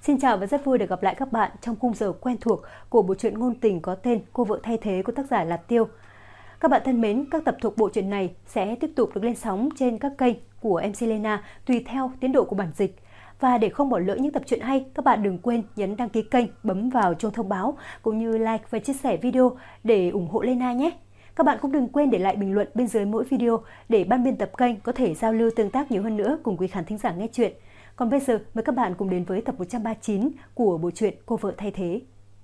Xin chào và rất vui được gặp lại các bạn trong khung giờ quen thuộc của bộ truyện ngôn tình có tên Cô vợ thay thế của tác giả Lạt Tiêu. Các bạn thân mến, các tập thuộc bộ truyện này sẽ tiếp tục được lên sóng trên các kênh của MC Lena tùy theo tiến độ của bản dịch. Và để không bỏ lỡ những tập truyện hay, các bạn đừng quên nhấn đăng ký kênh, bấm vào chuông thông báo cũng như like và chia sẻ video để ủng hộ Lena nhé. Các bạn cũng đừng quên để lại bình luận bên dưới mỗi video để ban biên tập kênh có thể giao lưu tương tác nhiều hơn nữa cùng quý khán thính giả nghe chuyện. Còn bây giờ, mời các bạn cùng đến với tập 139 của bộ truyện Cô vợ thay thế.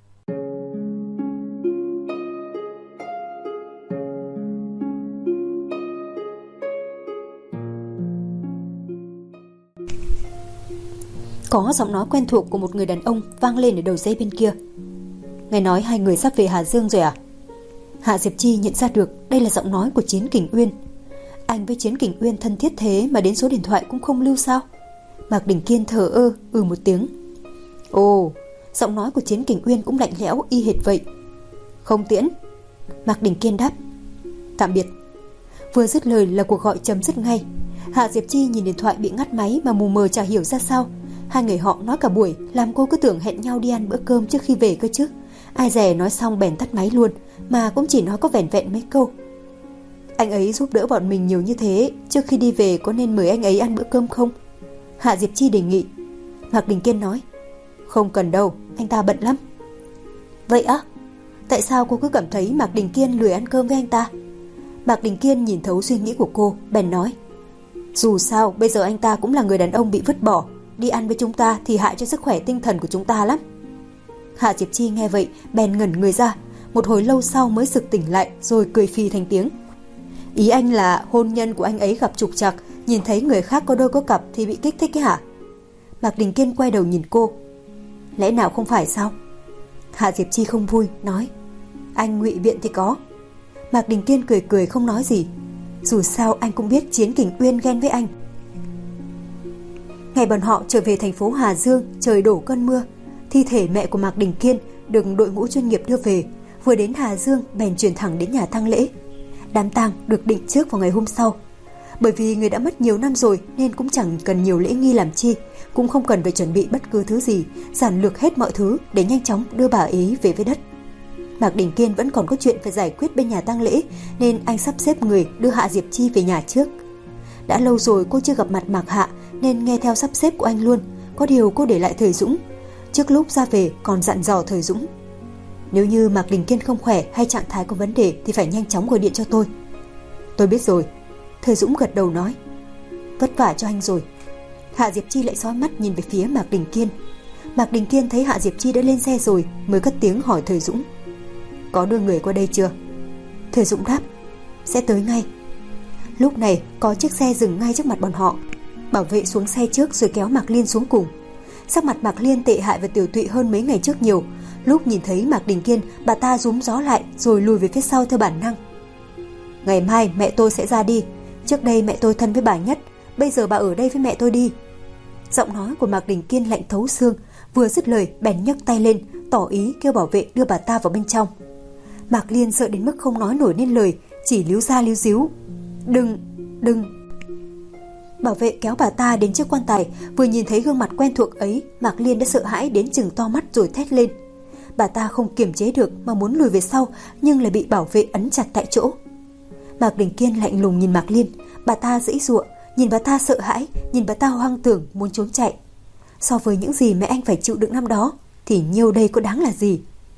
Có giọng nói quen thuộc của một người đàn ông vang lên ở đầu dây bên kia. Nghe nói hai người sắp về Hà Dương rồi à? Hạ Diệp Chi nhận ra được đây là giọng nói của Chiến Kình Uyên. Anh với Chiến Kình Uyên thân thiết thế mà đến số điện thoại cũng không lưu sao? Mạc Đình Kiên thở ơ một tiếng. Ồ, giọng nói của Chiến Kình Uyên cũng lạnh lẽo y hệt vậy. Không tiễn. Mạc Đình Kiên đáp. Tạm biệt. Vừa dứt lời là cuộc gọi chấm dứt ngay. Hạ Diệp Chi nhìn điện thoại bị ngắt máy mà mù mờ chả hiểu ra sao. Hai người họ nói cả buổi làm cô cứ tưởng hẹn nhau đi ăn bữa cơm trước khi về cơ chứ. Ai dè nói xong bèn tắt máy luôn, mà cũng chỉ nói có vẻn vẹn mấy câu. Anh ấy giúp đỡ bọn mình nhiều như thế, trước khi đi về có nên mời anh ấy ăn bữa cơm không? Hạ Diệp Chi đề nghị. Mạc Đình Kiên nói. Không cần đâu, anh ta bận lắm. Vậy á? Tại sao cô cứ cảm thấy Mạc Đình Kiên lười ăn cơm với anh ta? Mạc Đình Kiên nhìn thấu suy nghĩ của cô, bèn nói. Dù sao, bây giờ anh ta cũng là người đàn ông bị vứt bỏ. Đi ăn với chúng ta thì hại cho sức khỏe tinh thần của chúng ta lắm. Hạ Diệp Chi nghe vậy, bèn ngẩn người ra. Một hồi lâu sau mới sực tỉnh lại, rồi cười phì thành tiếng. Ý anh là hôn nhân của anh ấy gặp trục trặc, nhìn thấy người khác có đôi có cặp thì bị kích thích ấy hả? Mạc Đình Kiên quay đầu nhìn cô. Lẽ nào không phải sao? Hạ Diệp Chi không vui, nói. Anh ngụy biện thì có. Mạc Đình Kiên cười cười không nói gì. Dù sao anh cũng biết Chiến Kình Uyên ghen với anh. Ngày bọn họ trở về thành phố Hà Dương, trời đổ cơn mưa. Thi thể mẹ của Mạc Đình Kiên được đội ngũ chuyên nghiệp đưa về. Vừa đến Hà Dương bèn chuyển thẳng đến nhà tang lễ. Đám tang được định trước vào ngày hôm sau. Bởi vì người đã mất nhiều năm rồi nên cũng chẳng cần nhiều lễ nghi làm chi, cũng không cần phải chuẩn bị bất cứ thứ gì, giản lược hết mọi thứ để nhanh chóng đưa bà ấy về với đất. Mạc Đình Kiên vẫn còn có chuyện phải giải quyết bên nhà tang lễ nên anh sắp xếp người đưa Hạ Diệp Chi về nhà trước. Đã lâu rồi cô chưa gặp mặt Mạc Hạ nên nghe theo sắp xếp của anh luôn. Có điều cô để lại Thời Dũng. Trước lúc ra về còn dặn dò Thời Dũng. Nếu như Mạc Đình Kiên không khỏe hay trạng thái có vấn đề thì phải nhanh chóng gọi điện cho tôi. Tôi biết rồi. Thời Dũng gật đầu nói. Vất vả cho anh rồi. Hạ Diệp Chi lại dõi mắt nhìn về phía Mạc Đình Kiên. Mạc Đình Kiên thấy Hạ Diệp Chi đã lên xe rồi mới cất tiếng hỏi Thời Dũng. Có đưa người qua đây chưa? Thời Dũng đáp. Sẽ tới ngay. Lúc này có chiếc xe dừng ngay trước mặt bọn họ. Bảo vệ xuống xe trước rồi kéo Mạc Liên xuống cùng. Sắc mặt Mạc Liên tệ hại và tiểu tụy hơn mấy ngày trước nhiều. Lúc nhìn thấy Mạc Đình Kiên, bà ta rúm gió lại rồi lùi về phía sau theo bản năng. Ngày mai mẹ tôi sẽ ra đi. Trước đây mẹ tôi thân với bà nhất, bây giờ bà ở đây với mẹ tôi đi. Giọng nói của Mạc Đình Kiên lạnh thấu xương. Vừa dứt lời bèn nhấc tay lên, tỏ ý kêu bảo vệ đưa bà ta vào bên trong. Mạc Liên sợ đến mức không nói nổi nên lời, chỉ líu ra líu díu. Đừng. Bảo vệ kéo bà ta đến chiếc quan tài. Vừa nhìn thấy gương mặt quen thuộc ấy, Mạc Liên đã sợ hãi đến trừng to mắt rồi thét lên. Bà ta không kiềm chế được mà muốn lùi về sau, nhưng lại bị bảo vệ ấn chặt tại chỗ. Mạc Đình Kiên lạnh lùng nhìn Mạc Liên. Bà ta giãy giụa, nhìn bà ta sợ hãi, nhìn bà ta hoang tưởng muốn trốn chạy. So với những gì mẹ anh phải chịu đựng năm đó thì nhiêu đây có đáng là gì?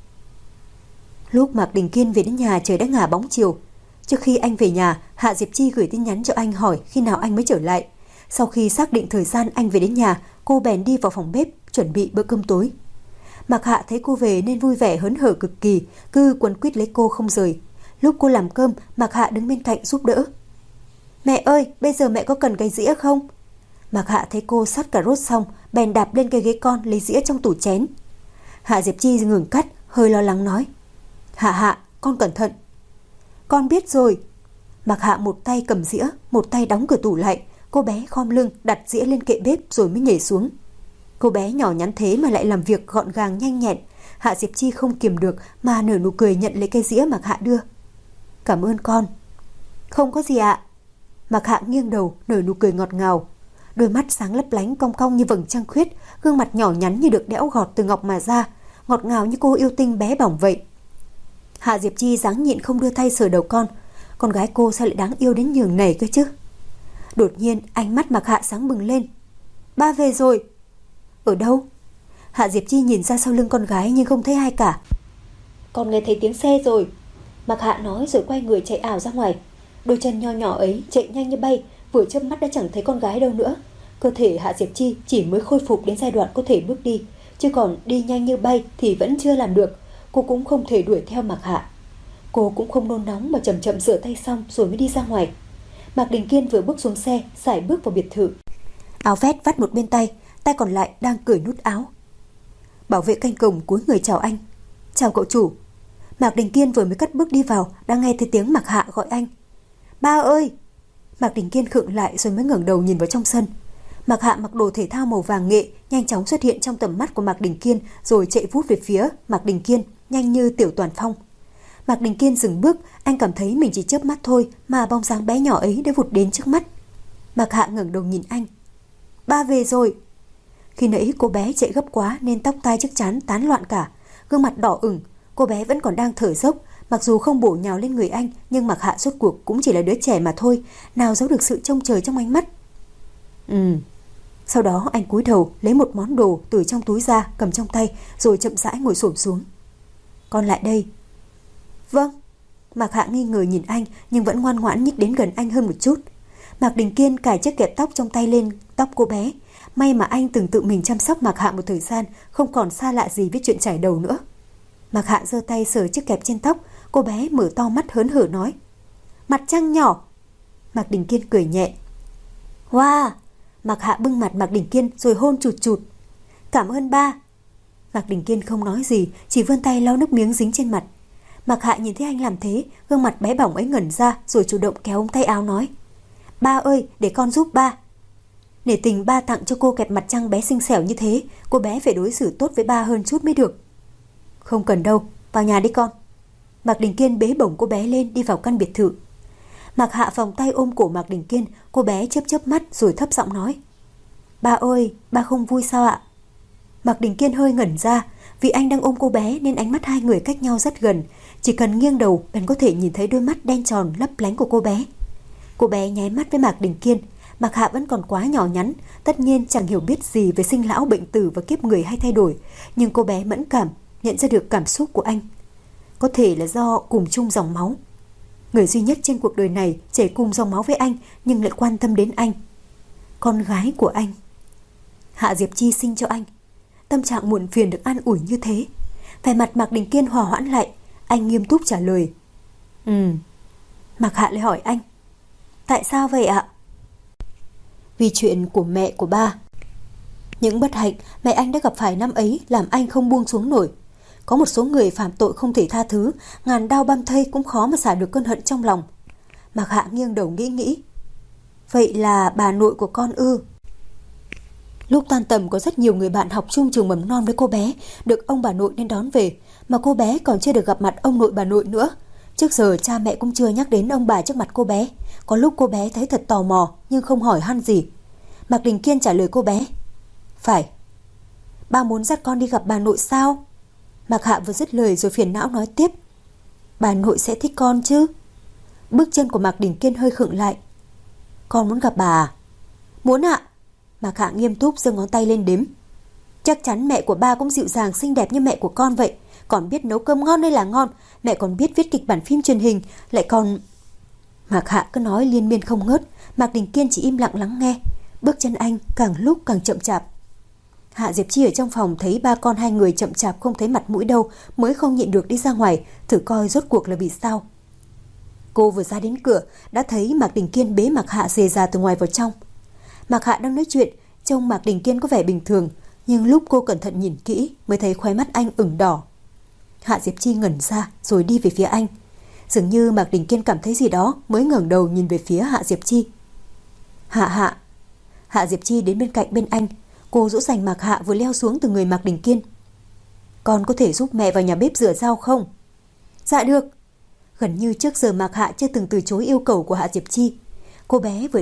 Lúc Mạc Đình Kiên về đến nhà trời đã ngả bóng chiều. Trước khi anh về nhà, Hạ Diệp Chi gửi tin nhắn cho anh hỏi khi nào anh mới trở lại. Sau khi xác định thời gian anh về đến nhà, cô bèn đi vào phòng bếp chuẩn bị bữa cơm tối. Mạc Hạ thấy cô về nên vui vẻ hớn hở cực kỳ, cứ quấn quýt lấy cô không rời. Lúc cô làm cơm, Mạc Hạ đứng bên cạnh giúp đỡ. Mẹ ơi, bây giờ mẹ có cần cái dĩa không? Mạc Hạ thấy cô sắt cà rốt xong, bèn đạp lên cái ghế con lấy dĩa trong tủ chén. Hạ Diệp Chi ngừng cắt, hơi lo lắng nói. Hạ, con cẩn thận. Con biết rồi. Mạc Hạ một tay cầm dĩa, một tay đóng cửa tủ lại. Cô bé khom lưng đặt dĩa lên kệ bếp rồi mới nhảy xuống. Cô bé nhỏ nhắn thế mà lại làm việc gọn gàng nhanh nhẹn. Hạ Diệp Chi không kiềm được mà nở nụ cười nhận lấy cái dĩa Mạc Hạ đưa. Cảm ơn con. Không có gì ạ. Mạc Hạ nghiêng đầu nở nụ cười ngọt ngào. Đôi mắt sáng lấp lánh cong cong như vầng trăng khuyết, gương mặt nhỏ nhắn như được đẽo gọt từ ngọc mà ra, ngọt ngào như cô yêu tinh bé bỏng vậy. Hạ Diệp Chi ráng nhịn không đưa tay sờ đầu con gái cô sao lại đáng yêu đến nhường này cơ chứ. Đột nhiên ánh mắt Mạc Hạ sáng bừng lên. Ba về rồi. Ở đâu? Hạ Diệp Chi nhìn ra sau lưng con gái nhưng không thấy ai cả. Con nghe thấy tiếng xe rồi, Mạc Hạ nói rồi quay người chạy ảo ra ngoài. Đôi chân nho nhỏ ấy chạy nhanh như bay, vừa chớp mắt đã chẳng thấy con gái đâu nữa. Cơ thể Hạ Diệp Chi chỉ mới khôi phục đến giai đoạn có thể bước đi, chứ còn đi nhanh như bay thì vẫn chưa làm được. Cô cũng không thể đuổi theo Mạc Hạ. Cô cũng không nôn nóng mà chậm chậm rửa tay xong rồi mới đi ra ngoài. Mạc Đình Kiên vừa bước xuống xe, sải bước vào biệt thự. Áo vest vắt một bên tay, tay còn lại đang cởi nút áo. Bảo vệ canh cổng cúi người chào anh. Chào cậu chủ. Mạc Đình Kiên vừa mới cất bước đi vào, đang nghe thấy tiếng Mạc Hạ gọi anh. Ba ơi! Mạc Đình Kiên khựng lại rồi mới ngẩng đầu nhìn vào trong sân. Mạc Hạ mặc đồ thể thao màu vàng nghệ, nhanh chóng xuất hiện trong tầm mắt của Mạc Đình Kiên rồi chạy vút về phía Mạc Đình Kiên, nhanh như Tiểu Toàn Phong. Mạc Đình Kiên dừng bước, anh cảm thấy mình chỉ chớp mắt thôi mà bóng dáng bé nhỏ ấy đã vụt đến trước mắt. Mạc Hạ ngẩng đầu nhìn anh. Ba về rồi. Khi nãy cô bé chạy gấp quá nên tóc tai trước trán tán loạn cả, gương mặt đỏ ửng. Cô bé vẫn còn đang thở dốc, mặc dù không bổ nhào lên người anh nhưng Mạc Hạ rốt cuộc cũng chỉ là đứa trẻ mà thôi, nào giấu được sự trông chờ trong ánh mắt. Sau đó anh cúi đầu lấy một món đồ từ trong túi ra cầm trong tay rồi chậm rãi ngồi xổm xuống. Con lại đây. Vâng. Mạc Hạ nghi ngờ nhìn anh nhưng vẫn ngoan ngoãn nhích đến gần anh hơn một chút. Mạc Đình Kiên cài chiếc kẹp tóc trong tay lên tóc cô bé. May mà anh từng tự mình chăm sóc Mạc Hạ một thời gian, không còn xa lạ gì với chuyện chải đầu nữa. Mạc Hạ giơ tay sờ chiếc kẹp trên tóc, cô bé mở to mắt hớn hở nói. Mặt trăng nhỏ. Mạc Đình Kiên cười nhẹ. Wow. Mạc Hạ bưng mặt Mạc Đình Kiên rồi hôn chụt chụt. Cảm ơn ba. Mạc Đình Kiên không nói gì, chỉ vươn tay lau nước miếng dính trên mặt. Mạc Hạ nhìn thấy anh làm thế, gương mặt bé bỏng ấy ngẩn ra rồi chủ động kéo ống tay áo nói. Ba ơi, để con giúp ba. Nể tình ba tặng cho cô kẹp mặt trăng bé xinh xẻo như thế, cô bé phải đối xử tốt với ba hơn chút mới được. Không cần đâu, vào nhà đi con. Mạc Đình Kiên bế bổng cô bé lên đi vào căn biệt thự. Mạc Hạ vòng tay ôm cổ Mạc Đình Kiên, cô bé chớp chớp mắt rồi thấp giọng nói. Ba ơi, ba không vui sao ạ? Mạc Đình Kiên hơi ngẩn ra, vì anh đang ôm cô bé nên ánh mắt hai người cách nhau rất gần, chỉ cần nghiêng đầu bạn có thể nhìn thấy đôi mắt đen tròn lấp lánh của cô bé. Cô bé nháy mắt với Mạc Đình Kiên. Mạc Hạ vẫn còn quá nhỏ nhắn, tất nhiên chẳng hiểu biết gì về sinh lão bệnh tử và kiếp người hay thay đổi, nhưng cô bé mẫn cảm, nhận ra được cảm xúc của anh. Có thể là do cùng chung dòng máu. Người duy nhất trên cuộc đời này chảy cùng dòng máu với anh nhưng lại quan tâm đến anh. Con gái của anh. Hạ Diệp Chi sinh cho anh. Tâm trạng muộn phiền được an ủi như thế. Vẻ mặt Mạc Đình Kiên hòa hoãn lại, anh nghiêm túc trả lời. Mạc Hạ lại hỏi anh. Tại sao vậy ạ? Vì chuyện của mẹ của ba. Những bất hạnh mẹ anh đã gặp phải năm ấy làm anh không buông xuống nổi. Có một số người phạm tội không thể tha thứ, ngàn đao băm thây cũng khó mà xả được cơn hận trong lòng. Mạc Hạ nghiêng đầu nghĩ. Vậy là bà nội của con ư? Lúc tan tầm có rất nhiều người bạn học chung trường mầm non với cô bé, được ông bà nội nên đón về, mà cô bé còn chưa được gặp mặt ông nội bà nội nữa. Trước giờ cha mẹ cũng chưa nhắc đến ông bà trước mặt cô bé. Có lúc cô bé thấy thật tò mò nhưng không hỏi han gì. Mạc Đình Kiên trả lời cô bé. Phải. Ba muốn dắt con đi gặp bà nội sao? Mạc Hạ vừa dứt lời rồi phiền não nói tiếp. Bà nội sẽ thích con chứ? Bước chân của Mạc Đình Kiên hơi khựng lại. Con muốn gặp bà à? Muốn ạ. Mạc Hạ nghiêm túc giơ ngón tay lên đếm. Chắc chắn mẹ của ba cũng dịu dàng xinh đẹp như mẹ của con vậy. Còn biết nấu cơm ngon hay là ngon. Mẹ còn biết viết kịch bản phim truyền hình. Lại còn... Mạc Hạ cứ nói liên miên không ngớt. Mạc Đình Kiên chỉ im lặng lắng nghe. Bước chân anh càng lúc càng chậm chạp. Hạ Diệp Chi ở trong phòng thấy ba con hai người chậm chạp không thấy mặt mũi đâu, mới không nhịn được đi ra ngoài thử coi rốt cuộc là vì sao. Cô vừa ra đến cửa đã thấy Mạc Đình Kiên bế Mạc Hạ rề rà từ ngoài vào trong. Mạc Hạ đang nói chuyện, trông Mạc Đình Kiên có vẻ bình thường, nhưng lúc cô cẩn thận nhìn kỹ mới thấy khóe mắt anh ửng đỏ. Hạ Diệp Chi ngẩn ra rồi đi về phía anh. Dường như Mạc Đình Kiên cảm thấy gì đó mới ngẩng đầu nhìn về phía Hạ Diệp Chi. Hạ. Hạ Diệp Chi đến bên cạnh bên anh. Cô dỗ dành Mạc Hạ vừa leo xuống từ người Mạc Đình Kiên. Con có thể giúp mẹ vào nhà bếp rửa rau không? Dạ được. Gần như trước giờ Mạc Hạ chưa từng từ chối yêu cầu của Hạ Diệp Chi. Cô bé vừa đi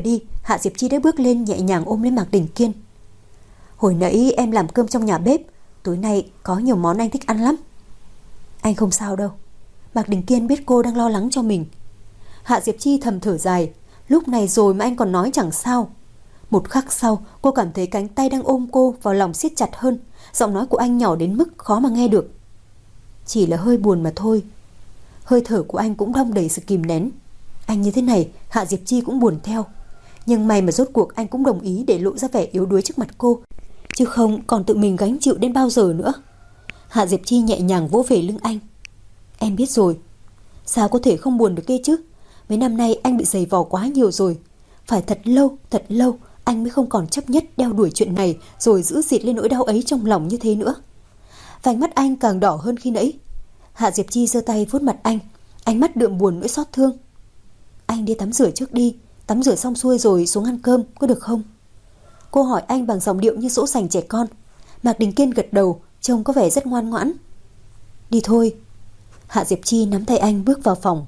Hạ Diệp Chi đã bước lên nhẹ nhàng ôm lấy Mạc Đình Kiên. Hồi nãy em làm cơm trong nhà bếp, tối nay có nhiều món anh thích ăn lắm. Anh không sao đâu. Mạc Đình Kiên biết cô đang lo lắng cho mình. Hạ Diệp Chi thầm thở dài, lúc này rồi mà anh còn nói chẳng sao. Một khắc sau, cô cảm thấy cánh tay đang ôm cô vào lòng siết chặt hơn, giọng nói của anh nhỏ đến mức khó mà nghe được. Chỉ là hơi buồn mà thôi. Hơi thở của anh cũng đong đầy sự kìm nén. Anh như thế này, Hạ Diệp Chi cũng buồn theo. Nhưng may mà rốt cuộc anh cũng đồng ý để lộ ra vẻ yếu đuối trước mặt cô, chứ không còn tự mình gánh chịu đến bao giờ nữa. Hạ Diệp Chi nhẹ nhàng vỗ về lưng anh. Em biết rồi. Sao có thể không buồn được kia chứ? Mấy năm nay anh bị giày vò quá nhiều rồi. Phải thật lâu anh mới không còn chấp nhất đeo đuổi chuyện này, rồi giữ dịt lên nỗi đau ấy trong lòng như thế nữa. Vành mắt anh càng đỏ hơn khi nãy. Hạ Diệp Chi giơ tay vuốt mặt anh, ánh mắt đượm buồn nỗi xót thương. Anh đi tắm rửa trước đi, tắm rửa xong xuôi rồi xuống ăn cơm, có được không? Cô hỏi anh bằng giọng điệu như dỗ dành trẻ con. Mạc Đình Kiên gật đầu, trông có vẻ rất ngoan ngoãn. Đi thôi. Hạ Diệp Chi nắm tay anh bước vào phòng.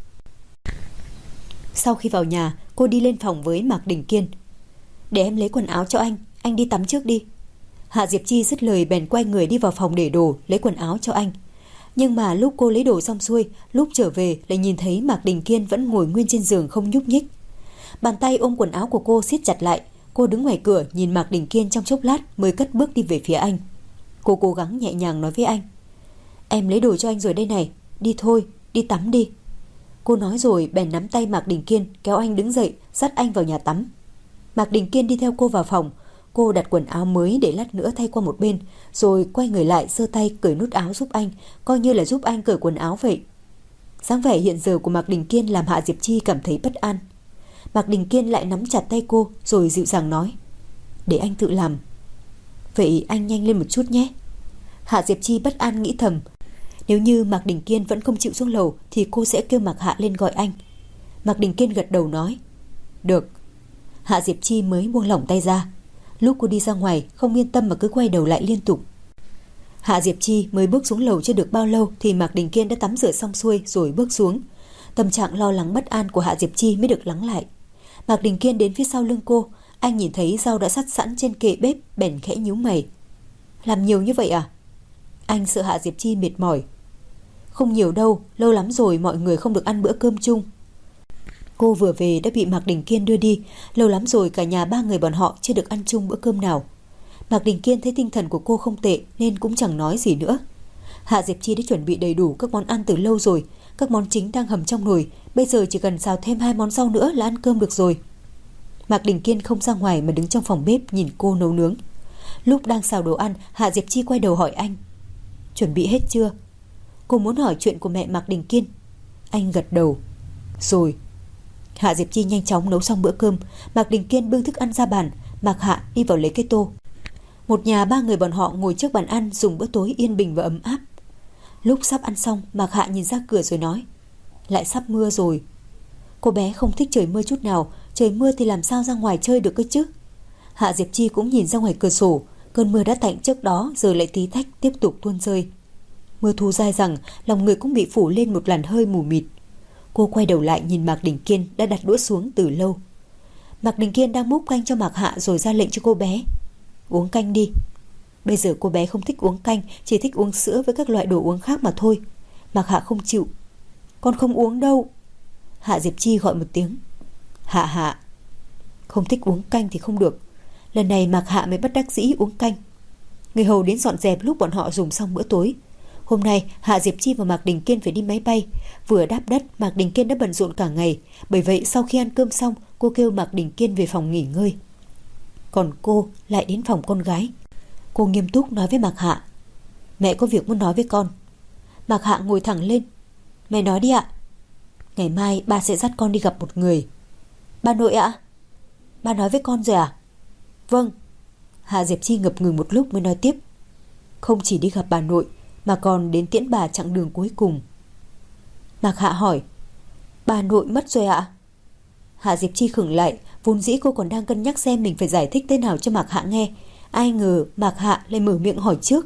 Sau khi vào nhà, cô đi lên phòng với Mạc Đình Kiên. Để em lấy quần áo cho anh đi tắm trước đi. Hạ Diệp Chi dứt lời bèn quay người đi vào phòng để đồ, lấy quần áo cho anh. Nhưng mà lúc cô lấy đồ xong xuôi, lúc trở về lại nhìn thấy Mạc Đình Kiên vẫn ngồi nguyên trên giường không nhúc nhích. Bàn tay ôm quần áo của cô siết chặt lại. Cô đứng ngoài cửa nhìn Mạc Đình Kiên trong chốc lát mới cất bước đi về phía anh. Cô cố gắng nhẹ nhàng nói với anh. Em lấy đồ cho anh rồi đây này, đi thôi, đi tắm đi. Cô nói rồi bèn nắm tay Mạc Đình Kiên kéo anh đứng dậy, dắt anh vào nhà tắm. Mạc Đình Kiên đi theo cô vào phòng. Cô đặt quần áo mới để lát nữa thay qua một bên, rồi quay người lại giơ tay cởi nút áo giúp anh, coi như là giúp anh cởi quần áo vậy. Dáng vẻ hiện giờ của Mạc Đình Kiên làm Hạ Diệp Chi cảm thấy bất an. Mạc Đình Kiên lại nắm chặt tay cô rồi dịu dàng nói. Để anh tự làm. Vậy anh nhanh lên một chút nhé. Hạ Diệp Chi bất an nghĩ thầm. Nếu như Mạc Đình Kiên vẫn không chịu xuống lầu thì cô sẽ kêu Mạc Hạ lên gọi anh. Mạc Đình Kiên gật đầu nói. Được. Hạ Diệp Chi mới buông lỏng tay ra. Lúc cô đi ra ngoài không yên tâm mà cứ quay đầu lại liên tục. Hạ Diệp Chi mới bước xuống lầu chưa được bao lâu thì Mạc Đình Kiên đã tắm rửa xong xuôi rồi bước xuống. Tâm trạng lo lắng bất an của Hạ Diệp Chi mới được lắng lại. Mạc Đình Kiên đến phía sau lưng cô. Anh nhìn thấy rau đã sắt sẵn trên kệ bếp bèn khẽ nhíu mày. Làm nhiều như vậy à? Anh sợ Hạ Diệp Chi mệt mỏi. Không nhiều đâu, lâu lắm rồi mọi người không được ăn bữa cơm chung. Cô vừa về đã bị Mạc Đình Kiên đưa đi. Lâu lắm rồi cả nhà ba người bọn họ chưa được ăn chung bữa cơm nào. Mạc Đình Kiên thấy tinh thần của cô không tệ nên cũng chẳng nói gì nữa. Hạ Diệp Chi đã chuẩn bị đầy đủ các món ăn từ lâu rồi. Các món chính đang hầm trong nồi, bây giờ chỉ cần xào thêm 2 món rau nữa là ăn cơm được rồi. Mạc Đình Kiên không ra ngoài mà đứng trong phòng bếp nhìn cô nấu nướng. Lúc đang xào đồ ăn, Hạ Diệp Chi quay đầu hỏi anh. Chuẩn bị hết chưa? Cô muốn hỏi chuyện của mẹ Mạc Đình Kiên. Anh gật đầu. Rồi. Hạ Diệp Chi nhanh chóng nấu xong bữa cơm. Mạc Đình Kiên bưng thức ăn ra bàn. Mạc Hạ đi vào lấy cái tô. Một nhà ba người bọn họ ngồi trước bàn ăn dùng bữa tối yên bình và ấm áp. Lúc sắp ăn xong, Mạc Hạ nhìn ra cửa rồi nói. Lại sắp mưa rồi. Cô bé không thích trời mưa chút nào. Trời mưa thì làm sao ra ngoài chơi được cơ chứ? Hạ Diệp Chi cũng nhìn ra ngoài cửa sổ. Cơn mưa đã tạnh trước đó giờ lại tí tách tiếp tục tuôn rơi. Mưa thu dai dẳng, lòng người cũng bị phủ lên một làn hơi mù mịt. Cô quay đầu lại nhìn Mạc Đình Kiên đã đặt đũa xuống từ lâu. Mạc Đình Kiên đang múc canh cho Mạc Hạ rồi ra lệnh cho cô bé. Uống canh đi. Bây giờ cô bé không thích uống canh, chỉ thích uống sữa với các loại đồ uống khác mà thôi. Mạc Hạ không chịu. Con không uống đâu. Hạ Diệp Chi gọi một tiếng. Hạ Hạ. Không thích uống canh thì không được. Lần này Mạc Hạ mới bất đắc dĩ uống canh. Người hầu đến dọn dẹp lúc bọn họ dùng xong bữa tối. Hôm nay Hạ Diệp Chi và Mạc Đình Kiên phải đi máy bay. Vừa đáp đất, Mạc Đình Kiên đã bận rộn cả ngày. Bởi vậy sau khi ăn cơm xong, cô kêu Mạc Đình Kiên về phòng nghỉ ngơi. Còn cô lại đến phòng con gái. Cô nghiêm túc nói với Mạc Hạ. Mẹ có việc muốn nói với con. Mạc Hạ ngồi thẳng lên. Mẹ nói đi ạ. Ngày mai ba sẽ dắt con đi gặp một người. Bà nội ạ? Ba nói với con rồi à? Vâng. Hạ Diệp Chi ngập ngừng một lúc mới nói tiếp. Không chỉ đi gặp bà nội mà còn đến tiễn bà chặng đường cuối cùng. Mạc Hạ hỏi. Bà nội mất rồi ạ? Hạ Diệp Chi khựng lại. Vốn dĩ cô còn đang cân nhắc xem mình phải giải thích thế nào cho Mạc Hạ nghe. Ai ngờ Mạc Hạ lại mở miệng hỏi trước.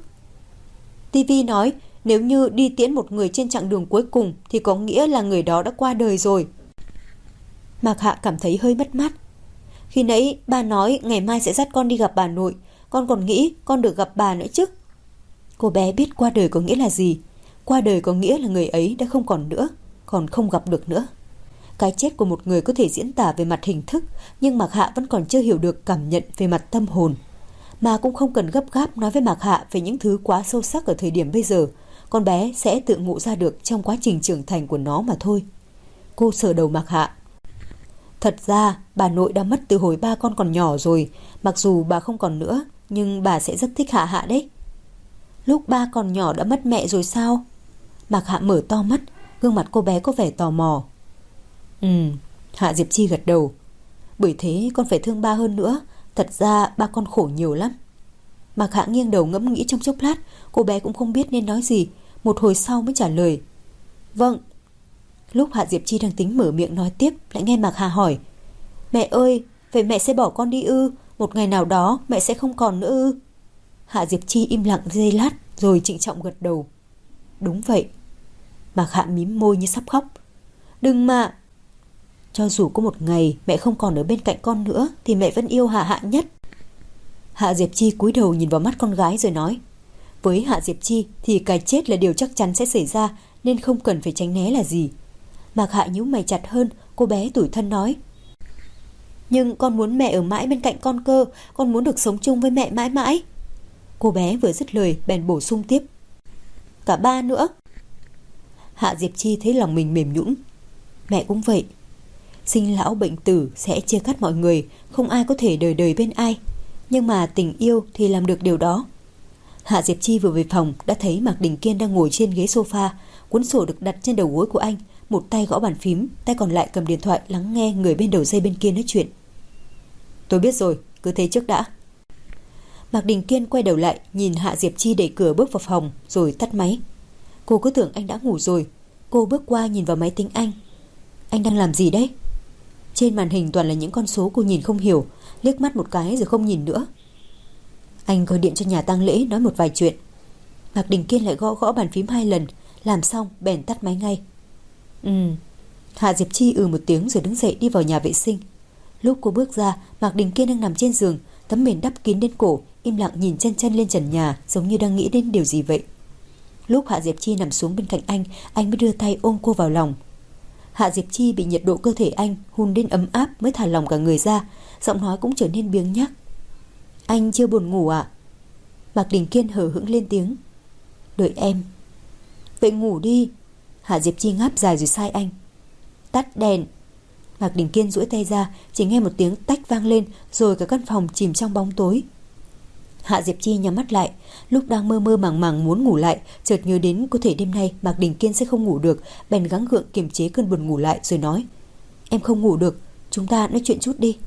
TV nói nếu như đi tiễn một người trên chặng đường cuối cùng thì có nghĩa là người đó đã qua đời rồi. Mạc Hạ cảm thấy hơi mất mát. Khi nãy ba nói ngày mai sẽ dắt con đi gặp bà nội, con còn nghĩ con được gặp bà nữa chứ. Cô bé biết qua đời có nghĩa là gì. Qua đời có nghĩa là người ấy đã không còn nữa, còn không gặp được nữa. Cái chết của một người có thể diễn tả về mặt hình thức, nhưng Mạc Hạ vẫn còn chưa hiểu được cảm nhận về mặt tâm hồn. Mà cũng không cần gấp gáp nói với Mạc Hạ về những thứ quá sâu sắc ở thời điểm bây giờ. Con bé sẽ tự ngộ ra được trong quá trình trưởng thành của nó mà thôi. Cô sờ đầu Mạc Hạ. Thật ra bà nội đã mất từ hồi ba con còn nhỏ rồi. Mặc dù bà không còn nữa, nhưng bà sẽ rất thích Hạ Hạ đấy. Lúc ba còn nhỏ đã mất mẹ rồi sao? Mạc Hạ mở to mắt, gương mặt cô bé có vẻ tò mò. Hạ Diệp Chi gật đầu. Bởi thế con phải thương ba hơn nữa. Thật ra ba con khổ nhiều lắm. Mạc Hạ nghiêng đầu ngẫm nghĩ trong chốc lát. Cô bé cũng không biết nên nói gì. Một hồi sau mới trả lời. Vâng. Lúc Hạ Diệp Chi đang tính mở miệng nói tiếp, lại nghe Mạc Hạ hỏi. Mẹ ơi, vậy mẹ sẽ bỏ con đi ư? Một ngày nào đó mẹ sẽ không còn nữa ư? Hạ Diệp Chi im lặng giây lát, rồi trịnh trọng gật đầu. Đúng vậy. Mạc Hạ mím môi như sắp khóc. Đừng mà. Cho dù có một ngày mẹ không còn ở bên cạnh con nữa, thì mẹ vẫn yêu Hạ Hạ nhất. Hạ Diệp Chi cúi đầu nhìn vào mắt con gái rồi nói. Với Hạ Diệp Chi thì cái chết là điều chắc chắn sẽ xảy ra, nên không cần phải tránh né là gì. Mạc Hạ nhíu mày chặt hơn. Cô bé tủi thân nói. Nhưng con muốn mẹ ở mãi bên cạnh con cơ. Con muốn được sống chung với mẹ mãi mãi. Cô bé vừa dứt lời bèn bổ sung tiếp. Cả ba nữa. Hạ Diệp Chi thấy lòng mình mềm nhũn. Mẹ cũng vậy. Sinh lão bệnh tử sẽ chia cắt mọi người, không ai có thể đời đời bên ai. Nhưng mà tình yêu thì làm được điều đó. Hạ Diệp Chi vừa về phòng đã thấy Mạc Đình Kiên đang ngồi trên ghế sofa. Cuốn sổ được đặt trên đầu gối của anh. Một tay gõ bàn phím, tay còn lại cầm điện thoại lắng nghe người bên đầu dây bên kia nói chuyện. Tôi biết rồi, cứ thế trước đã. Mạc Đình Kiên quay đầu lại, nhìn Hạ Diệp Chi đẩy cửa bước vào phòng rồi tắt máy. Cô cứ tưởng anh đã ngủ rồi. Cô bước qua nhìn vào máy tính anh. Anh đang làm gì đấy? Trên màn hình toàn là những con số cô nhìn không hiểu, liếc mắt một cái rồi không nhìn nữa. Anh gọi điện cho nhà tang lễ nói một vài chuyện. Mạc Đình Kiên lại gõ gõ bàn phím 2 lần, làm xong bèn tắt máy ngay. Hạ Diệp Chi một tiếng rồi đứng dậy đi vào nhà vệ sinh. Lúc cô bước ra, Mạc Đình Kiên đang nằm trên giường, tấm mền đắp kín đến cổ, im lặng nhìn chân chân lên trần nhà, giống như đang nghĩ đến điều gì vậy. Lúc Hạ Diệp Chi nằm xuống bên cạnh anh mới đưa tay ôm cô vào lòng. Hạ Diệp Chi bị nhiệt độ cơ thể anh hun đến ấm áp mới thả lỏng cả người ra, giọng nói cũng trở nên biếng nhác. Anh chưa buồn ngủ à? Mạc Đình Kiên hờ hững lên tiếng. Đợi em. Vậy ngủ đi. Hạ Diệp Chi ngáp dài rồi sai anh. Tắt đèn. Mạc Đình Kiên duỗi tay ra, chỉ nghe một tiếng tách vang lên, rồi cả căn phòng chìm trong bóng tối. Hạ Diệp Chi nhắm mắt lại. Lúc đang mơ mơ màng màng muốn ngủ lại, chợt nhớ đến có thể đêm nay Mạc Đình Kiên sẽ không ngủ được, bèn gắng gượng kiềm chế cơn buồn ngủ lại rồi nói. Em không ngủ được, chúng ta nói chuyện chút đi.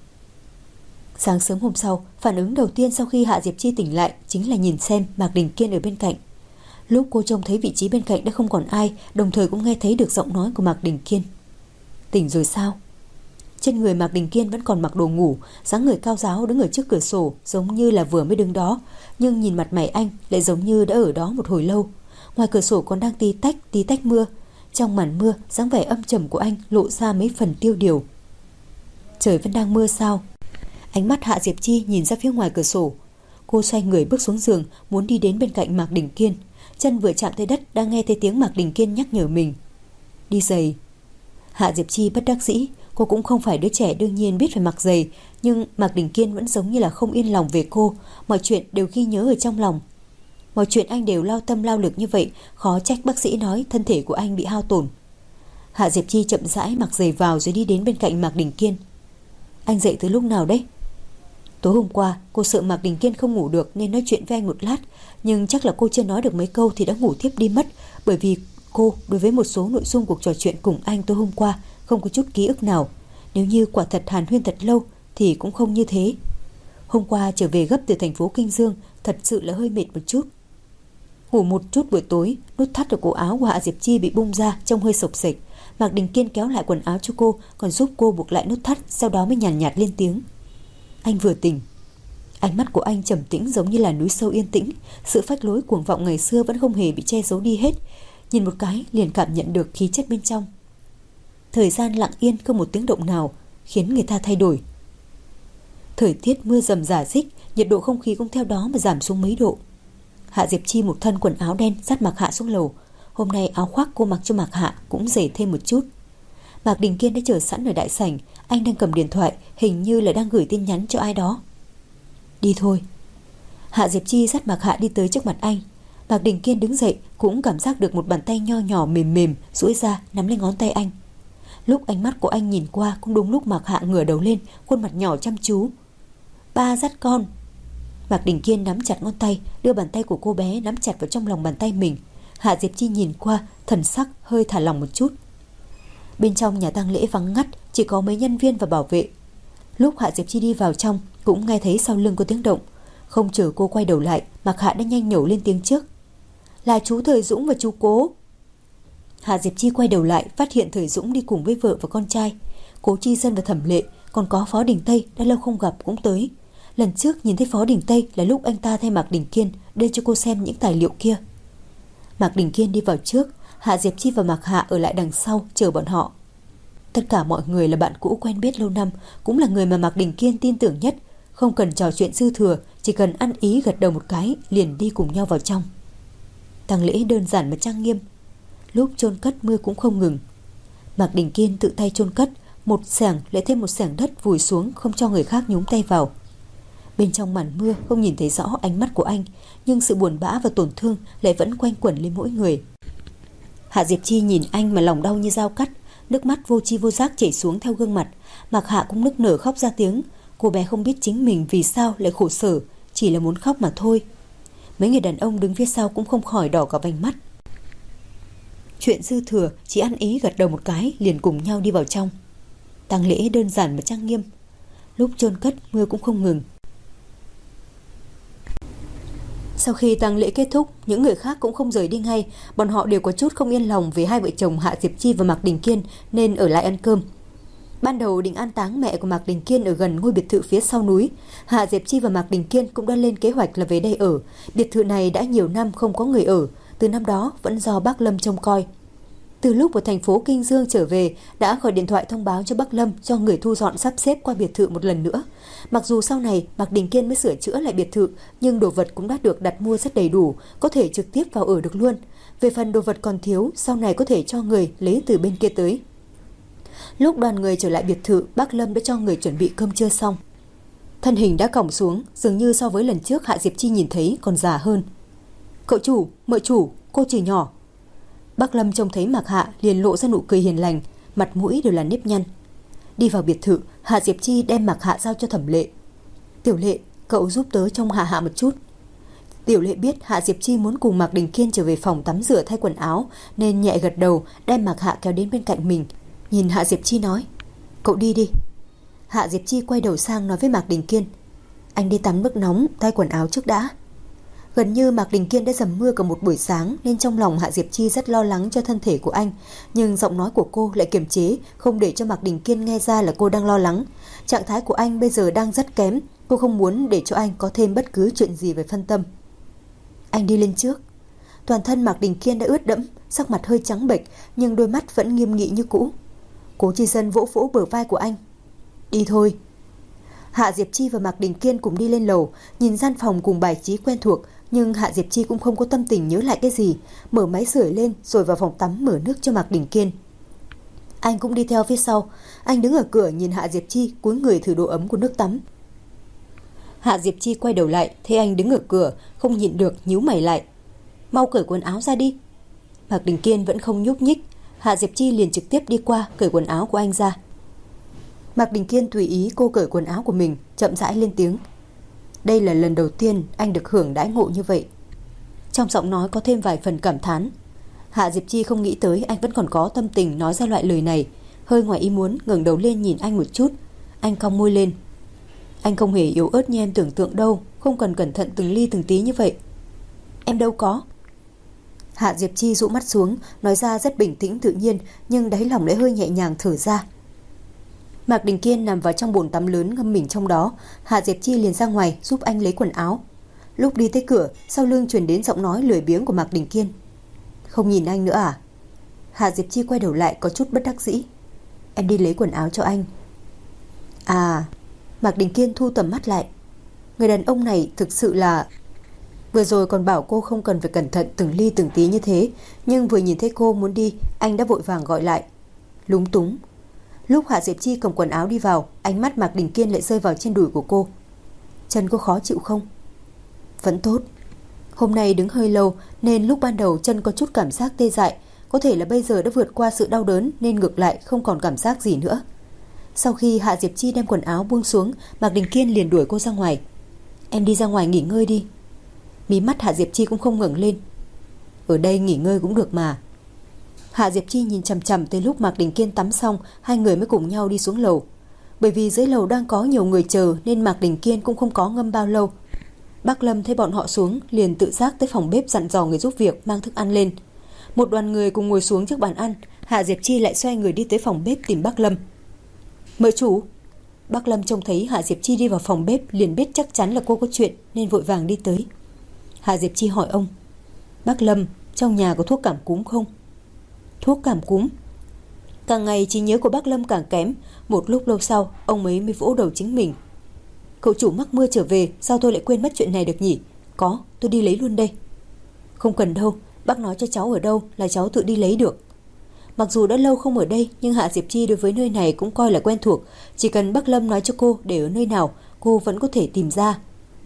Sáng sớm hôm sau, phản ứng đầu tiên sau khi Hạ Diệp Chi tỉnh lại chính là nhìn xem Mạc Đình Kiên ở bên cạnh. Lúc cô trông thấy vị trí bên cạnh đã không còn ai, đồng thời cũng nghe thấy được giọng nói của Mạc Đình Kiên. Tỉnh rồi sao? Trên người Mạc Đình Kiên vẫn còn mặc đồ ngủ, dáng người cao ráo đứng ở trước cửa sổ, giống như là vừa mới đứng đó, nhưng nhìn mặt mày anh lại giống như đã ở đó một hồi lâu. Ngoài cửa sổ còn đang tí tách mưa. Trong màn mưa, dáng vẻ âm trầm của anh lộ ra mấy phần tiêu điều. Trời vẫn đang mưa sao? Ánh mắt Hạ Diệp Chi nhìn ra phía ngoài cửa sổ. Cô xoay người bước xuống giường, muốn đi đến bên cạnh Mạc Đình Kiên. Chân vừa chạm tới đất đang nghe thấy tiếng Mạc Đình Kiên nhắc nhở mình. Đi giày. Hạ Diệp Chi bất đắc dĩ. Cô cũng không phải đứa trẻ đương nhiên biết phải mặc giày, nhưng Mạc Đình Kiên vẫn giống như là không yên lòng về cô. Mọi chuyện đều ghi nhớ ở trong lòng. Mọi chuyện anh đều lao tâm lao lực như vậy, khó trách bác sĩ nói thân thể của anh bị hao tổn. Hạ Diệp Chi chậm rãi mặc giày vào rồi đi đến bên cạnh Mạc Đình Kiên. Anh dậy từ lúc nào đấy? Tối hôm qua cô sợ Mạc Đình Kiên không ngủ được nên nói chuyện với anh một lát, nhưng chắc là cô chưa nói được mấy câu thì đã ngủ thiếp đi mất, bởi vì cô đối với một số nội dung cuộc trò chuyện cùng anh tối hôm qua không có chút ký ức nào. Nếu như quả thật hàn huyên thật lâu thì cũng không như thế. Hôm qua trở về gấp từ thành phố Kinh Dương, thật sự là hơi mệt một chút. Ngủ một chút buổi tối, nút thắt ở cổ áo của Hạ Diệp Chi bị bung ra trông hơi xộc xệch. Mạc Đình Kiên kéo lại quần áo cho cô, còn giúp cô buộc lại nút thắt, sau đó mới nhàn nhạt lên tiếng. Anh vừa tỉnh. Ánh mắt của anh trầm tĩnh giống như là núi sâu yên tĩnh, sự phách lối cuồng vọng ngày xưa vẫn không hề bị che giấu đi hết. Nhìn một cái liền cảm nhận được khí chất bên trong. Thời gian lặng yên không một tiếng động nào khiến người ta thay đổi. Thời tiết mưa rầm rả rích, nhiệt độ không khí cũng theo đó mà giảm xuống mấy độ. Hạ Diệp Chi một thân quần áo đen dắt Mạc Hạ xuống lầu. Hôm nay áo khoác cô mặc cho Mạc Hạ cũng dày thêm một chút. Mạc Đình Kiên đã chờ sẵn ở đại sảnh, anh đang cầm điện thoại, hình như là đang gửi tin nhắn cho ai đó. Đi thôi. Hạ Diệp Chi dắt Mạc Hạ đi tới trước mặt anh. Mạc Đình Kiên đứng dậy, cũng cảm giác được một bàn tay nho nhỏ mềm mềm duỗi ra nắm lên ngón tay anh. Lúc ánh mắt của anh nhìn qua cũng đúng lúc Mạc Hạ ngửa đầu lên, khuôn mặt nhỏ chăm chú. Ba dắt con. Mạc Đình Kiên nắm chặt ngón tay, đưa bàn tay của cô bé nắm chặt vào trong lòng bàn tay mình. Hạ Diệp Chi nhìn qua, thần sắc hơi thả lỏng một chút. Bên trong nhà tang lễ vắng ngắt, chỉ có mấy nhân viên và bảo vệ. Lúc Hạ Diệp Chi đi vào trong, cũng nghe thấy sau lưng có tiếng động. Không chờ cô quay đầu lại, Mạc Hạ đã nhanh nhẩu lên tiếng trước. Là chú Thời Dũng và chú Cố. Hạ Diệp Chi quay đầu lại, phát hiện Thời Dũng đi cùng với vợ và con trai. Cố Chi Dân và Thẩm Lệ, còn có Phó Đình Tây đã lâu không gặp cũng tới. Lần trước nhìn thấy Phó Đình Tây là lúc anh ta thay Mạc Đình Kiên đưa cho cô xem những tài liệu kia. Mạc Đình Kiên đi vào trước, Hạ Diệp Chi và Mạc Hạ ở lại đằng sau chờ bọn họ. Tất cả mọi người là bạn cũ quen biết lâu năm, cũng là người mà Mạc Đình Kiên tin tưởng nhất. Không cần trò chuyện dư thừa, chỉ cần ăn ý gật đầu một cái liền đi cùng nhau vào trong. Tang lễ đơn giản mà trang nghiêm. Lúc chôn cất mưa cũng không ngừng. Mạc Đình Kiên tự tay chôn cất, một xẻng lại thêm một xẻng đất vùi xuống, không cho người khác nhúng tay vào. Bên trong màn mưa không nhìn thấy rõ ánh mắt của anh, nhưng sự buồn bã và tổn thương lại vẫn quanh quẩn lên mỗi người. Hạ Diệp Chi nhìn anh mà lòng đau như dao cắt, nước mắt vô tri vô giác chảy xuống theo gương mặt. Mạc Hạ cũng nức nở khóc ra tiếng. Cô bé không biết chính mình vì sao lại khổ sở, chỉ là muốn khóc mà thôi. Mấy người đàn ông đứng phía sau cũng không khỏi đỏ cả vành mắt. Chuyện dư thừa, chỉ ăn ý gật đầu một cái liền cùng nhau đi vào trong. Tang lễ đơn giản mà trang nghiêm. Lúc chôn cất mưa cũng không ngừng. Sau khi tang lễ kết thúc, những người khác cũng không rời đi ngay. Bọn họ đều có chút không yên lòng vì hai vợ chồng Hạ Diệp Chi và Mạc Đình Kiên nên ở lại ăn cơm. Ban đầu định an táng mẹ của Mạc Đình Kiên ở gần ngôi biệt thự phía sau núi. Hạ Diệp Chi và Mạc Đình Kiên cũng đã lên kế hoạch là về đây ở. Biệt thự này đã nhiều năm không có người ở, từ năm đó vẫn do bác Lâm trông coi. Từ lúc ở thành phố Kinh Dương trở về, đã gọi điện thoại thông báo cho bác Lâm cho người thu dọn sắp xếp qua biệt thự một lần nữa. Mặc dù sau này Mạc Đình Kiên mới sửa chữa lại biệt thự, nhưng đồ vật cũng đã được đặt mua rất đầy đủ, có thể trực tiếp vào ở được luôn. Về phần đồ vật còn thiếu, sau này có thể cho người lấy từ bên kia tới. Lúc đoàn người trở lại biệt thự, bác Lâm đã cho người chuẩn bị cơm trưa xong. Thân hình đã còng xuống, dường như so với lần trước Hạ Diệp Chi nhìn thấy còn già hơn. Cậu chủ, mợ chủ, cô Trừ nhỏ. Bác Lâm trông thấy Mạc Hạ liền lộ ra nụ cười hiền lành, mặt mũi đều là nếp nhăn. Đi vào biệt thự, Hạ Diệp Chi đem Mạc Hạ giao cho Thẩm Lệ. Tiểu Lệ, cậu giúp tớ trông Hạ Hạ một chút. Tiểu Lệ biết Hạ Diệp Chi muốn cùng Mạc Đình Kiên trở về phòng tắm rửa thay quần áo, nên nhẹ gật đầu đem Mạc Hạ kéo đến bên cạnh mình. Nhìn Hạ Diệp Chi nói, cậu đi đi. Hạ Diệp Chi quay đầu sang nói với Mạc Đình Kiên, anh đi tắm nước nóng thay quần áo trước đã. Gần như Mạc Đình Kiên đã dầm mưa cả một buổi sáng nên trong lòng Hạ Diệp Chi rất lo lắng cho thân thể của anh, nhưng giọng nói của cô lại kiềm chế, không để cho Mạc Đình Kiên nghe ra là cô đang lo lắng. Trạng thái của anh bây giờ đang rất kém, cô không muốn để cho anh có thêm bất cứ chuyện gì về phân tâm. Anh đi lên trước. Toàn thân Mạc Đình Kiên đã ướt đẫm, sắc mặt hơi trắng bệch nhưng đôi mắt vẫn nghiêm nghị như cũ. Cố Chi Dân vỗ vỗ bờ vai của anh. Đi thôi. Hạ Diệp Chi và Mạc Đình Kiên cùng đi lên lầu, nhìn gian phòng cùng bài trí quen thuộc, nhưng Hạ Diệp Chi cũng không có tâm tình nhớ lại cái gì, mở máy sưởi lên rồi vào phòng tắm mở nước cho Mạc Đình Kiên. Anh cũng đi theo phía sau, anh đứng ở cửa nhìn Hạ Diệp Chi cúi người thử độ ấm của nước tắm. Hạ Diệp Chi quay đầu lại, thấy anh đứng ở cửa, không nhịn được nhíu mày lại. Mau cởi quần áo ra đi. Mạc Đình Kiên vẫn không nhúc nhích, Hạ Diệp Chi liền trực tiếp đi qua cởi quần áo của anh ra. Mạc Đình Kiên tùy ý cô cởi quần áo của mình, chậm rãi lên tiếng. Đây là lần đầu tiên anh được hưởng đãi ngộ như vậy. Trong giọng nói có thêm vài phần cảm thán. Hạ Diệp Chi không nghĩ tới anh vẫn còn có tâm tình nói ra loại lời này, hơi ngoài ý muốn ngẩng đầu lên nhìn anh một chút. Anh cong môi lên. Anh không hề yếu ớt như em tưởng tượng đâu, không cần cẩn thận từng ly từng tí như vậy. Em đâu có. Hạ Diệp Chi dụ mắt xuống, nói ra rất bình tĩnh tự nhiên, nhưng đáy lòng lại hơi nhẹ nhàng thở ra. Mạc Đình Kiên nằm vào trong bồn tắm lớn ngâm mình trong đó, Hạ Diệp Chi liền ra ngoài giúp anh lấy quần áo. Lúc đi tới cửa, sau lưng truyền đến giọng nói lười biếng của Mạc Đình Kiên. Không nhìn anh nữa à? Hạ Diệp Chi quay đầu lại có chút bất đắc dĩ. Em đi lấy quần áo cho anh. À. Mạc Đình Kiên thu tầm mắt lại. Người đàn ông này thực sự là... Vừa rồi còn bảo cô không cần phải cẩn thận từng ly từng tí như thế, nhưng vừa nhìn thấy cô muốn đi, anh đã vội vàng gọi lại. Lúng túng. Lúc Hạ Diệp Chi cầm quần áo đi vào, ánh mắt Mạc Đình Kiên lại rơi vào trên đùi của cô. Chân có khó chịu không? Vẫn tốt. Hôm nay đứng hơi lâu nên lúc ban đầu chân có chút cảm giác tê dại, có thể là bây giờ đã vượt qua sự đau đớn nên ngược lại không còn cảm giác gì nữa. Sau khi Hạ Diệp Chi đem quần áo buông xuống, Mạc Đình Kiên liền đuổi cô ra ngoài. Em đi ra ngoài nghỉ ngơi đi. Mí mắt Hạ Diệp Chi cũng không ngẩng lên. Ở đây nghỉ ngơi cũng được mà. Hạ Diệp Chi nhìn chằm chằm tới lúc Mạc Đình Kiên tắm xong, hai người mới cùng nhau đi xuống lầu. Bởi vì dưới lầu đang có nhiều người chờ nên Mạc Đình Kiên cũng không có ngâm bao lâu. Bác Lâm thấy bọn họ xuống liền tự giác tới phòng bếp dặn dò người giúp việc mang thức ăn lên. Một đoàn người cùng ngồi xuống trước bàn ăn. Hạ Diệp Chi lại xoay người đi tới phòng bếp tìm bác Lâm. Mợ chủ. Bác Lâm trông thấy Hạ Diệp Chi đi vào phòng bếp liền biết chắc chắn là cô có chuyện nên vội vàng đi tới. Hạ Diệp Chi hỏi ông: Bác Lâm, trong nhà có thuốc cảm cúm không? Thuốc cảm cúm? Càng ngày trí nhớ của bác Lâm càng kém. Một lúc lâu sau ông ấy mới vỗ đầu chính mình. Cậu chủ mắc mưa trở về, sao tôi lại quên mất chuyện này được nhỉ? Có, tôi đi lấy luôn đây. Không cần đâu, bác nói cho cháu ở đâu là cháu tự đi lấy được. Mặc dù đã lâu không ở đây nhưng Hạ Diệp Chi đối với nơi này cũng coi là quen thuộc. Chỉ cần bác Lâm nói cho cô để ở nơi nào, cô vẫn có thể tìm ra.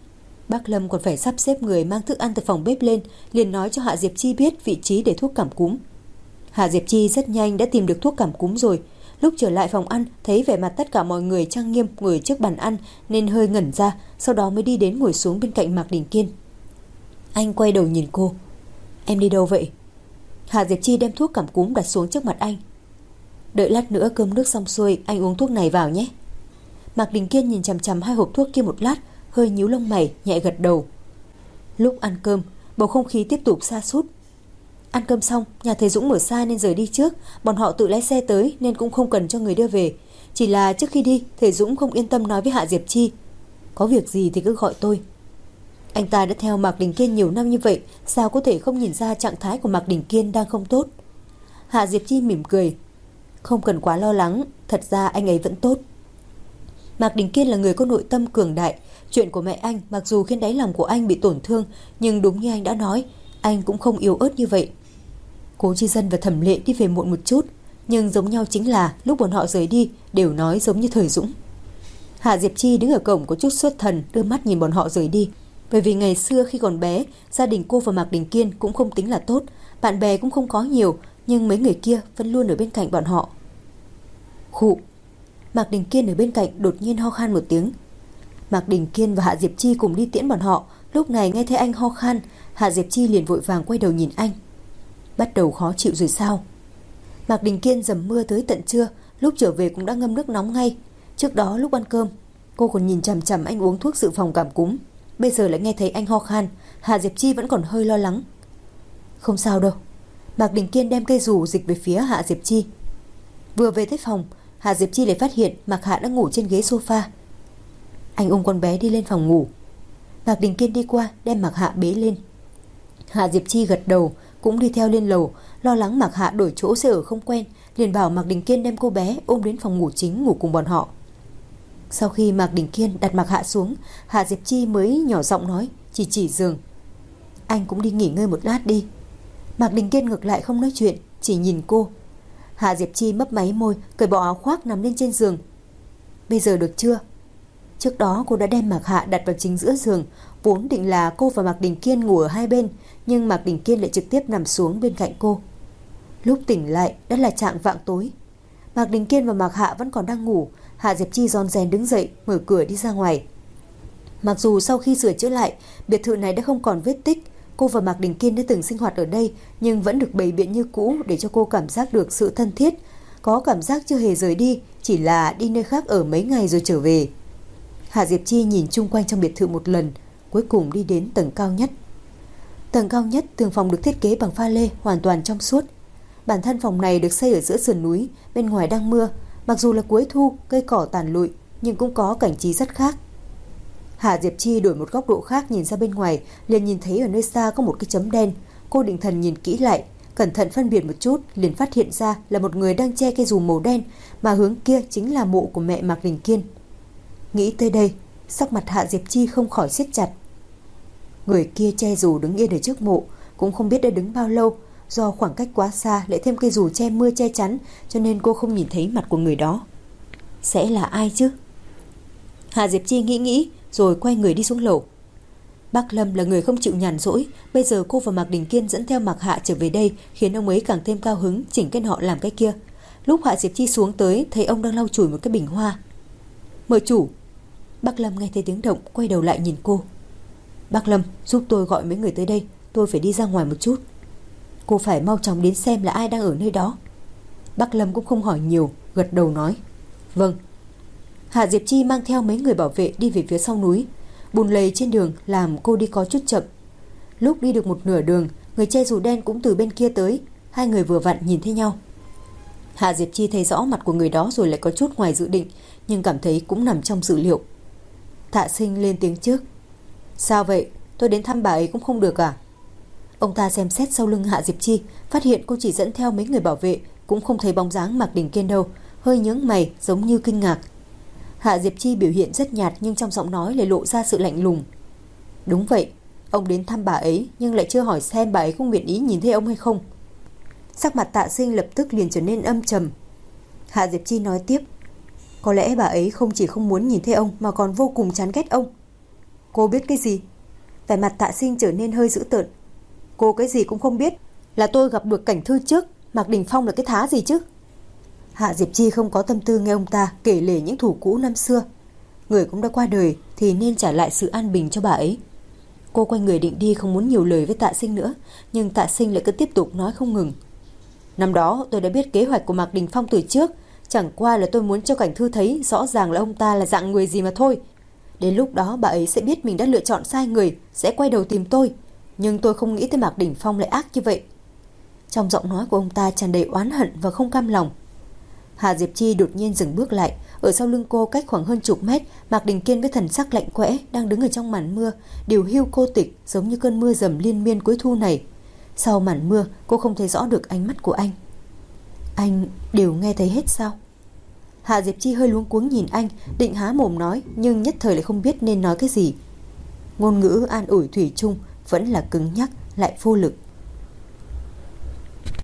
Bác Lâm còn phải sắp xếp người mang thức ăn từ phòng bếp lên, liền nói cho Hạ Diệp Chi biết vị trí để thuốc cảm cúm. Hạ Diệp Chi rất nhanh đã tìm được thuốc cảm cúm rồi. Lúc trở lại phòng ăn, thấy vẻ mặt tất cả mọi người trang nghiêm ngồi trước bàn ăn nên hơi ngẩn ra, sau đó mới đi đến ngồi xuống bên cạnh Mạc Đình Kiên. Anh quay đầu nhìn cô. Em đi đâu vậy? Hạ Diệp Chi đem thuốc cảm cúm đặt xuống trước mặt anh. Đợi lát nữa cơm nước xong xuôi, anh uống thuốc này vào nhé. Mạc Đình Kiên nhìn chằm chằm hai hộp thuốc kia một lát, hơi nhíu lông mày, nhẹ gật đầu. Lúc ăn cơm, bầu không khí tiếp tục sa sút. Ăn cơm xong, nhà thầy Dũng ở xa nên rời đi trước. Bọn họ tự lái xe tới nên cũng không cần cho người đưa về. Chỉ là trước khi đi, thầy Dũng không yên tâm nói với Hạ Diệp Chi: Có việc gì thì cứ gọi tôi. Anh ta đã theo Mạc Đình Kiên nhiều năm như vậy, sao có thể không nhìn ra trạng thái của Mạc Đình Kiên đang không tốt. Hạ Diệp Chi mỉm cười. Không cần quá lo lắng, thật ra anh ấy vẫn tốt. Mạc Đình Kiên là người có nội tâm cường đại. Chuyện của mẹ anh mặc dù khiến đáy lòng của anh bị tổn thương, nhưng đúng như anh đã nói, anh cũng không yếu ớt như vậy. Cố Chi Dân và Thẩm Lệ đi về muộn một chút, nhưng giống nhau chính là lúc bọn họ rời đi đều nói giống như thời Dũng. Hạ Diệp Chi đứng ở cổng có chút xuất thần, đưa mắt nhìn bọn họ rời đi. Bởi vì ngày xưa khi còn bé, gia đình cô và Mạc Đình Kiên cũng không tính là tốt, bạn bè cũng không có nhiều, nhưng mấy người kia vẫn luôn ở bên cạnh bọn họ. Khụ. Mạc Đình Kiên ở bên cạnh đột nhiên ho khan một tiếng. Mạc Đình Kiên và Hạ Diệp Chi cùng đi tiễn bọn họ, lúc này nghe thấy anh ho khan, Hạ Diệp Chi liền vội vàng quay đầu nhìn anh. Bắt đầu khó chịu rồi sao? Mạc Đình Kiên dầm mưa tới tận trưa, lúc trở về cũng đã ngâm nước nóng ngay. Trước đó lúc ăn cơm, cô còn nhìn chằm chằm anh uống thuốc dự phòng cảm cúm. Bây giờ lại nghe thấy anh ho khan, Hạ Diệp Chi vẫn còn hơi lo lắng. Không sao đâu. Mạc Đình Kiên đem cây dù dịch về phía Hạ Diệp Chi. Vừa về tới phòng, Hạ Diệp Chi lại phát hiện Mạc Hạ đã ngủ trên ghế sofa. Anh ôm con bé đi lên phòng ngủ. Mạc Đình Kiên đi qua đem Mạc Hạ bế lên. Hạ Diệp Chi gật đầu, cũng đi theo lên lầu, lo lắng Mạc Hạ đổi chỗ sẽ ở không quen, liền bảo Mạc Đình Kiên đem cô bé ôm đến phòng ngủ chính ngủ cùng bọn họ. Sau khi Mạc Đình Kiên đặt Mạc Hạ xuống, Hạ Diệp Chi mới nhỏ giọng nói, chỉ giường. Anh cũng đi nghỉ ngơi một lát đi. Mạc Đình Kiên ngược lại không nói chuyện, chỉ nhìn cô. Hạ Diệp Chi mấp máy môi, cởi bỏ áo khoác nằm lên trên giường. Bây giờ được chưa? Trước đó cô đã đem Mạc Hạ đặt vào chính giữa giường, vốn định là cô và Mạc Đình Kiên ngủ ở hai bên, nhưng Mạc Đình Kiên lại trực tiếp nằm xuống bên cạnh cô. Lúc tỉnh lại đã là chạng vạng tối. Mạc Đình Kiên và Mạc Hạ vẫn còn đang ngủ. Hạ Diệp Chi rón rén đứng dậy, mở cửa đi ra ngoài. Mặc dù sau khi sửa chữa lại, biệt thự này đã không còn vết tích, cô và Mạc Đình Kiên đã từng sinh hoạt ở đây, nhưng vẫn được bày biện như cũ để cho cô cảm giác được sự thân thiết, có cảm giác chưa hề rời đi, chỉ là đi nơi khác ở mấy ngày rồi trở về. Hạ Diệp Chi nhìn chung quanh trong biệt thự một lần, cuối cùng đi đến tầng cao nhất. Tầng cao nhất, tường phòng được thiết kế bằng pha lê hoàn toàn trong suốt. Bản thân phòng này được xây ở giữa sườn núi, bên ngoài đang mưa, mặc dù là cuối thu, cây cỏ tàn lụi, nhưng cũng có cảnh trí rất khác. Hạ Diệp Chi đổi một góc độ khác nhìn ra bên ngoài, liền nhìn thấy ở nơi xa có một cái chấm đen. Cô định thần nhìn kỹ lại, cẩn thận phân biệt một chút, liền phát hiện ra là một người đang che cây dù màu đen, mà hướng kia chính là mộ của mẹ Mạc Đình Kiên. Nghĩ tới đây, sắc mặt Hạ Diệp Chi không khỏi siết chặt. Người kia che dù đứng yên ở trước mộ, cũng không biết đã đứng bao lâu. Do khoảng cách quá xa lại thêm cây dù che mưa che chắn, cho nên cô không nhìn thấy mặt của người đó. Sẽ là ai chứ? Hạ Diệp Chi nghĩ rồi quay người đi xuống lầu. Bác Lâm là người không chịu nhàn rỗi. Bây giờ cô và Mạc Đình Kiên dẫn theo Mạc Hạ trở về đây, khiến ông ấy càng thêm cao hứng, chỉnh cái nọ làm cái kia. Lúc Hạ Diệp Chi xuống tới, thấy ông đang lau chùi một cái bình hoa. Mời chủ. Bác Lâm nghe thấy tiếng động, quay đầu lại nhìn cô. Bác Lâm, giúp tôi gọi mấy người tới đây, tôi phải đi ra ngoài một chút. Cô phải mau chóng đến xem là ai đang ở nơi đó. Bác Lâm cũng không hỏi nhiều, gật đầu nói vâng. Hạ Diệp Chi mang theo mấy người bảo vệ đi về phía sau núi. Bùn lầy trên đường làm cô đi có chút chậm. Lúc đi được một nửa đường, người che dù đen cũng từ bên kia tới. Hai người vừa vặn nhìn thấy nhau. Hạ Diệp Chi thấy rõ mặt của người đó rồi lại có chút ngoài dự định, nhưng cảm thấy cũng nằm trong dự liệu. Tạ Sinh lên tiếng trước. Sao vậy? Tôi đến thăm bà ấy cũng không được à? Ông ta xem xét sau lưng Hạ Diệp Chi, phát hiện cô chỉ dẫn theo mấy người bảo vệ, cũng không thấy bóng dáng Mạc Đình Kiên đâu, hơi nhướng mày giống như kinh ngạc. Hạ Diệp Chi biểu hiện rất nhạt nhưng trong giọng nói lại lộ ra sự lạnh lùng. Đúng vậy, ông đến thăm bà ấy nhưng lại chưa hỏi xem bà ấy có nguyện ý nhìn thấy ông hay không. Sắc mặt Tạ Sinh lập tức liền trở nên âm trầm. Hạ Diệp Chi nói tiếp. Có lẽ bà ấy không chỉ không muốn nhìn thấy ông mà còn vô cùng chán ghét ông. Cô biết cái gì? Vẻ mặt Tạ Sinh trở nên hơi dữ tợn. Cô cái gì cũng không biết. Là tôi gặp được Cảnh Thư trước, Mạc Đình Phong là cái thá gì chứ? Hạ Diệp Chi không có tâm tư nghe ông ta kể lể những thủ cũ năm xưa. Người cũng đã qua đời thì nên trả lại sự an bình cho bà ấy. Cô quay người định đi, không muốn nhiều lời với Tạ Sinh nữa, nhưng Tạ Sinh lại cứ tiếp tục nói không ngừng. Năm đó tôi đã biết kế hoạch của Mạc Đình Phong từ trước, chẳng qua là tôi muốn cho Cảnh Thư thấy rõ ràng là ông ta là dạng người gì mà thôi. Đến lúc đó bà ấy sẽ biết mình đã lựa chọn sai người, sẽ quay đầu tìm tôi. Nhưng tôi không nghĩ tới Mạc Đình Phong lại ác như vậy. Trong giọng nói của ông ta tràn đầy oán hận và không cam lòng. Hạ Diệp Chi đột nhiên dừng bước lại. Ở sau lưng cô cách khoảng hơn chục mét, Mạc Đình Kiên với thần sắc lạnh quẽ đang đứng ở trong màn mưa, điều hưu cô tịch giống như cơn mưa dầm liên miên cuối thu này. Sau màn mưa, cô không thấy rõ được ánh mắt của anh. Anh đều nghe thấy hết sao? Hạ Diệp Chi hơi luống cuống nhìn anh, định há mồm nói nhưng nhất thời lại không biết nên nói cái gì. Ngôn ngữ an ủi thủy chung vẫn là cứng nhắc lại vô lực.